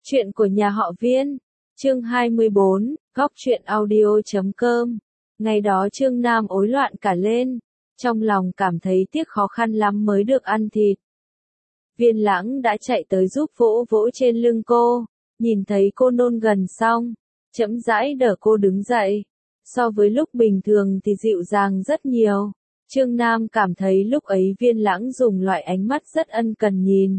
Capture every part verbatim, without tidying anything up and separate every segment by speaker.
Speaker 1: Chuyện của nhà họ Viên, chương hai mươi bốn, góc truyện audio chấm com. Ngày đó Trương Nam ối loạn cả lên, trong lòng cảm thấy tiếc khó khăn lắm mới được ăn thịt. Viên Lãng đã chạy tới giúp vỗ vỗ trên lưng cô, nhìn thấy cô nôn gần xong, chậm rãi đỡ cô đứng dậy. So với lúc bình thường thì dịu dàng rất nhiều. Trương Nam cảm thấy lúc ấy Viên Lãng dùng loại ánh mắt rất ân cần nhìn.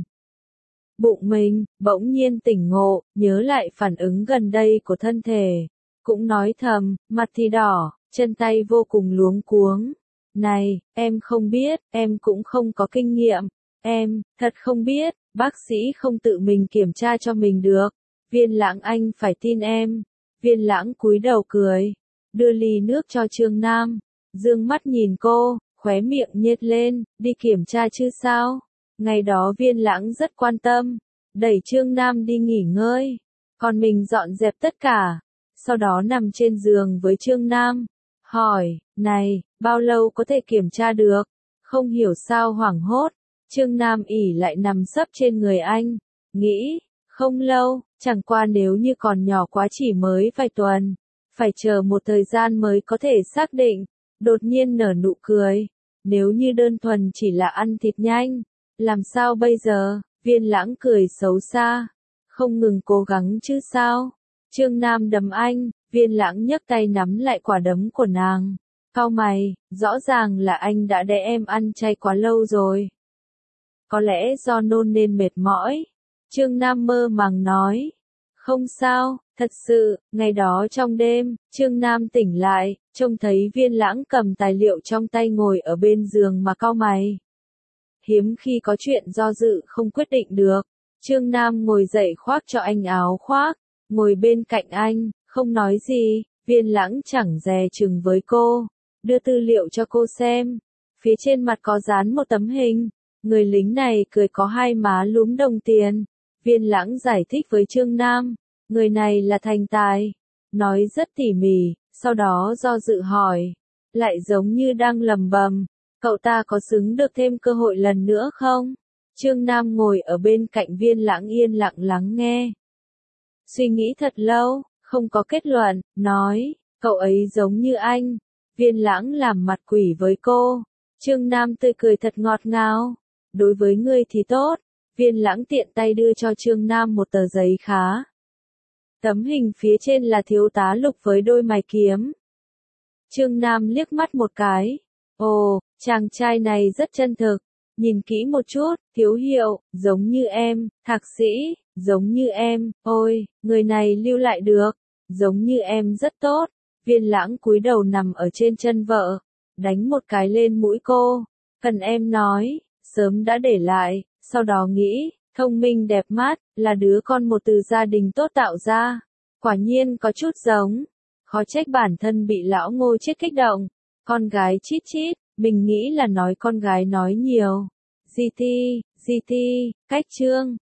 Speaker 1: Bụng mình, bỗng nhiên tỉnh ngộ, nhớ lại phản ứng gần đây của thân thể. Cũng nói thầm, mặt thì đỏ, chân tay vô cùng luống cuống. Này, em không biết, em cũng không có kinh nghiệm. Em, thật không biết, bác sĩ không tự mình kiểm tra cho mình được. Viên Lãng anh phải tin em. Viên Lãng cúi đầu cười, đưa ly nước cho Trương Nam. Dương mắt nhìn cô, khóe miệng nhếch lên, đi kiểm tra chứ sao? Ngày đó Viên Lãng rất quan tâm, đẩy Trương Nam đi nghỉ ngơi, còn mình dọn dẹp tất cả, sau đó nằm trên giường với Trương Nam, hỏi, này, bao lâu có thể kiểm tra được? Không hiểu sao hoảng hốt, Trương Nam ỉ lại nằm sấp trên người anh, nghĩ, không lâu, chẳng qua nếu như còn nhỏ quá chỉ mới vài tuần, phải chờ một thời gian mới có thể xác định, đột nhiên nở nụ cười, nếu như đơn thuần chỉ là ăn thịt nhanh. Làm sao bây giờ? Viên Lãng cười xấu xa. Không ngừng cố gắng chứ sao? Trương Nam đấm anh, Viên Lãng nhấc tay nắm lại quả đấm của nàng. Cau mày, rõ ràng là anh đã để em ăn chay quá lâu rồi. Có lẽ do nôn nên mệt mỏi. Trương Nam mơ màng nói. Không sao, thật sự, ngày đó trong đêm, Trương Nam tỉnh lại, trông thấy Viên Lãng cầm tài liệu trong tay ngồi ở bên giường mà cau mày. Hiếm khi có chuyện do dự không quyết định được. Trương Nam ngồi dậy khoác cho anh áo khoác, ngồi bên cạnh anh, không nói gì. Viên Lãng chẳng dè chừng với cô, đưa tư liệu cho cô xem. Phía trên mặt có dán một tấm hình, người lính này cười có hai má lúm đồng tiền. Viên Lãng giải thích với Trương Nam, người này là thành tài, nói rất tỉ mỉ, sau đó do dự hỏi, lại giống như đang lầm bầm. Cậu ta có xứng được thêm cơ hội lần nữa không? Trương Nam ngồi ở bên cạnh Viên Lãng yên lặng lắng nghe. Suy nghĩ thật lâu, không có kết luận, nói, cậu ấy giống như anh. Viên Lãng làm mặt quỷ với cô. Trương Nam tươi cười thật ngọt ngào. Đối với ngươi thì tốt. Viên Lãng tiện tay đưa cho Trương Nam một tờ giấy khá. Tấm hình phía trên là thiếu tá Lục với đôi mày kiếm. Trương Nam liếc mắt một cái. Ồ, chàng trai này rất chân thực, nhìn kỹ một chút, thiếu hiệu, giống như em, thạc sĩ, giống như em, ôi, người này lưu lại được, giống như em rất tốt. Viên Lãng cúi đầu nằm ở trên chân vợ, đánh một cái lên mũi cô, cần em nói, sớm đã để lại, sau đó nghĩ, thông minh đẹp mắt, là đứa con một từ gia đình tốt tạo ra, quả nhiên có chút giống, khó trách bản thân bị lão Ngô chết kích động. Con gái chít chít, mình nghĩ là nói con gái nói nhiều. giê tê, giê tê, cách chương,